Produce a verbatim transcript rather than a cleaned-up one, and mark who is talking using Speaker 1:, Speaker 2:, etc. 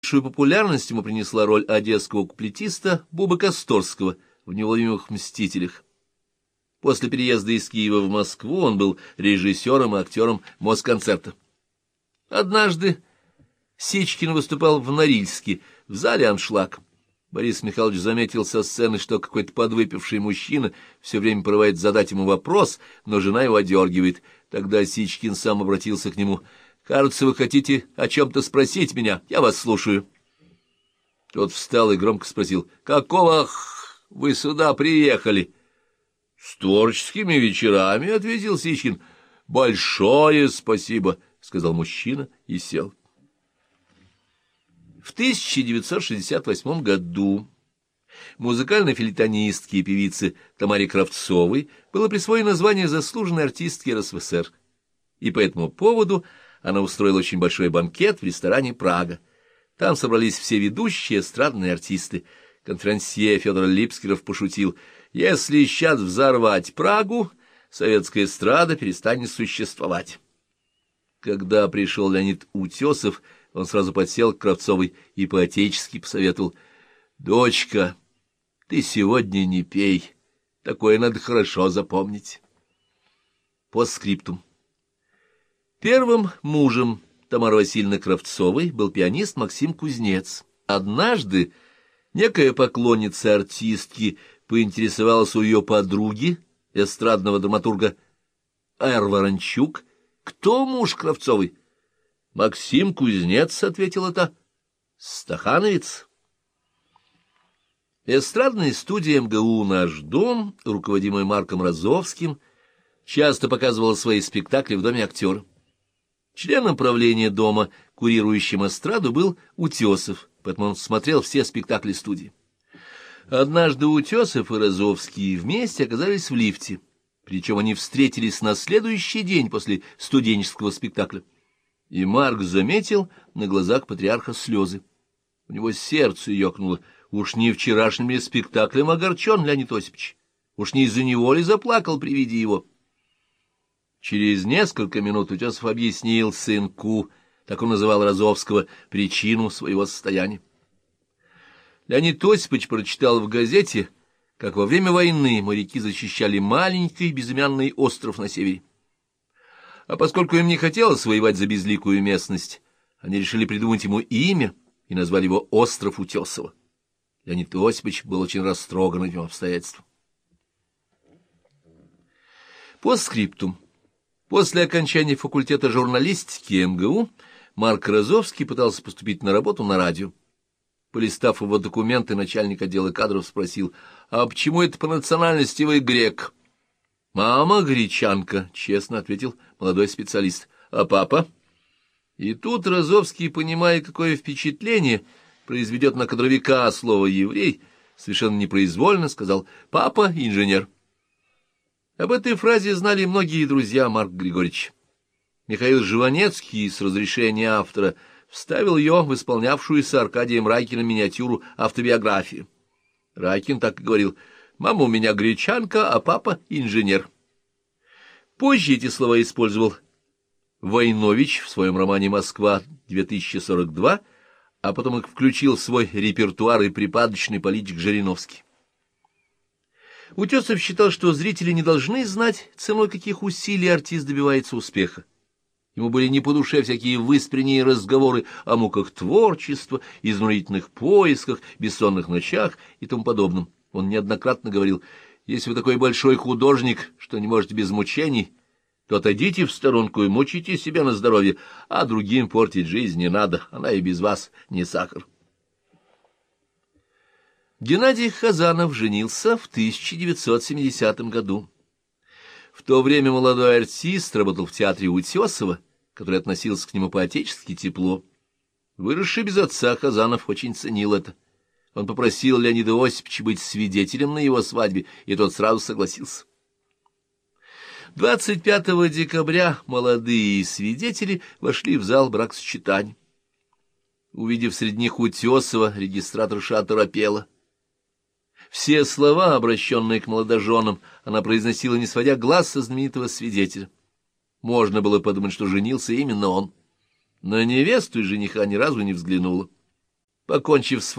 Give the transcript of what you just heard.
Speaker 1: Большую популярность ему принесла роль одесского куплетиста Бубы Косторского в «Неуловимых мстителях». После переезда из Киева в Москву он был режиссером и актером Москонцерта. Однажды Сичкин выступал в Норильске, в зале «Аншлаг». Борис Михайлович заметил со сцены, что какой-то подвыпивший мужчина все время порывает задать ему вопрос, но жена его одергивает. Тогда Сичкин сам обратился к нему: «Кажется, вы хотите о чем-то спросить меня? Я вас слушаю». Тот встал и громко спросил: «Какого х... вы сюда приехали?» «С творческими вечерами», — ответил Сичкин. «Большое спасибо», — сказал мужчина и сел. В тысяча девятьсот шестьдесят восьмом году музыкальной фельетонистке и певице Тамаре Кравцовой было присвоено звание заслуженной артистки эр эс эф эс эр, и по этому поводу она устроила очень большой банкет в ресторане «Прага». Там собрались все ведущие эстрадные артисты. Конферансье Федор Липскиров пошутил: «Если сейчас взорвать Прагу, советская эстрада перестанет существовать». Когда пришел Леонид Утесов, он сразу подсел к Кравцовой и по-отечески посоветовал: «Дочка, ты сегодня не пей, такое надо хорошо запомнить». Постскриптум. Первым мужем Тамары Васильевны Кравцовой был пианист Максим Кузнец. Однажды некая поклонница артистки поинтересовалась у ее подруги, эстрадного драматурга Эр. Ворончук: «Кто муж Кравцовой?» «Максим Кузнец», — ответила та. «Стахановец». Эстрадная студия эм гэ у «Наш дом», руководимая Марком Розовским, часто показывала свои спектакли в Доме актера. Членом правления дома, курирующим эстраду, был Утесов, поэтому он смотрел все спектакли студии. Однажды Утесов и Розовский вместе оказались в лифте, причем они встретились на следующий день после студенческого спектакля. И Марк заметил на глазах патриарха слезы. У него сердце ёкнуло. Уж не вчерашним ли спектаклем огорчен Леонид Осипович? Уж не из-за него ли заплакал при виде его? Через несколько минут Утесов объяснил сынку, так он называл Розовского, причину своего состояния. Леонид Осипович прочитал в газете, как во время войны моряки защищали маленький безымянный остров на севере. А поскольку им не хотелось воевать за безликую местность, они решили придумать ему имя и назвали его «Остров Утесова». Леонид Осипович был очень растроган этим обстоятельством. Постскриптум. После окончания факультета журналистики эм гэ у Марк Розовский пытался поступить на работу на радио. Полистав его документы, начальник отдела кадров спросил: «А почему это по национальности вы грек?» «Мама гречанка», — честно ответил молодой специалист. «А папа?» И тут Розовский, понимая, какое впечатление произведет на кадровика слово «еврей», совершенно непроизвольно сказал: «Папа инженер». Об этой фразе знали многие друзья Марка Григорьевича. Михаил Жванецкий с разрешения автора вставил ее в исполнявшуюся Аркадием Райкиным миниатюру автобиографии. Райкин так и говорил: «Мама у меня гречанка, а папа инженер». Позже эти слова использовал Войнович в своем романе «Москва-две тысячи сорок два», а потом их включил в свой репертуар и припадочный политик Жириновский. Утесов считал, что зрители не должны знать, ценой каких усилий артист добивается успеха. Ему были не по душе всякие выспренние разговоры о муках творчества, изнурительных поисках, бессонных ночах и тому подобном. Он неоднократно говорил: «Если вы такой большой художник, что не можете без мучений, то отойдите в сторонку и мучите себя на здоровье, а другим портить жизнь не надо, она и без вас не сахар». Геннадий Хазанов женился в тысяча девятьсот семидесятом году. В то время молодой артист работал в театре Утесова, который относился к нему по-отечески тепло. Выросший без отца, Хазанов очень ценил это. Он попросил Леонида Осиповича быть свидетелем на его свадьбе, и тот сразу согласился. двадцать пятого декабря молодые свидетели вошли в зал бракосочетания. Увидев среди них Утесова, регистраторша оторопела. Все слова, обращенные к молодоженам, она произносила, не сводя глаз со знаменитого свидетеля. Можно было подумать, что женился именно он. На невесту и жениха ни разу не взглянула. покончив с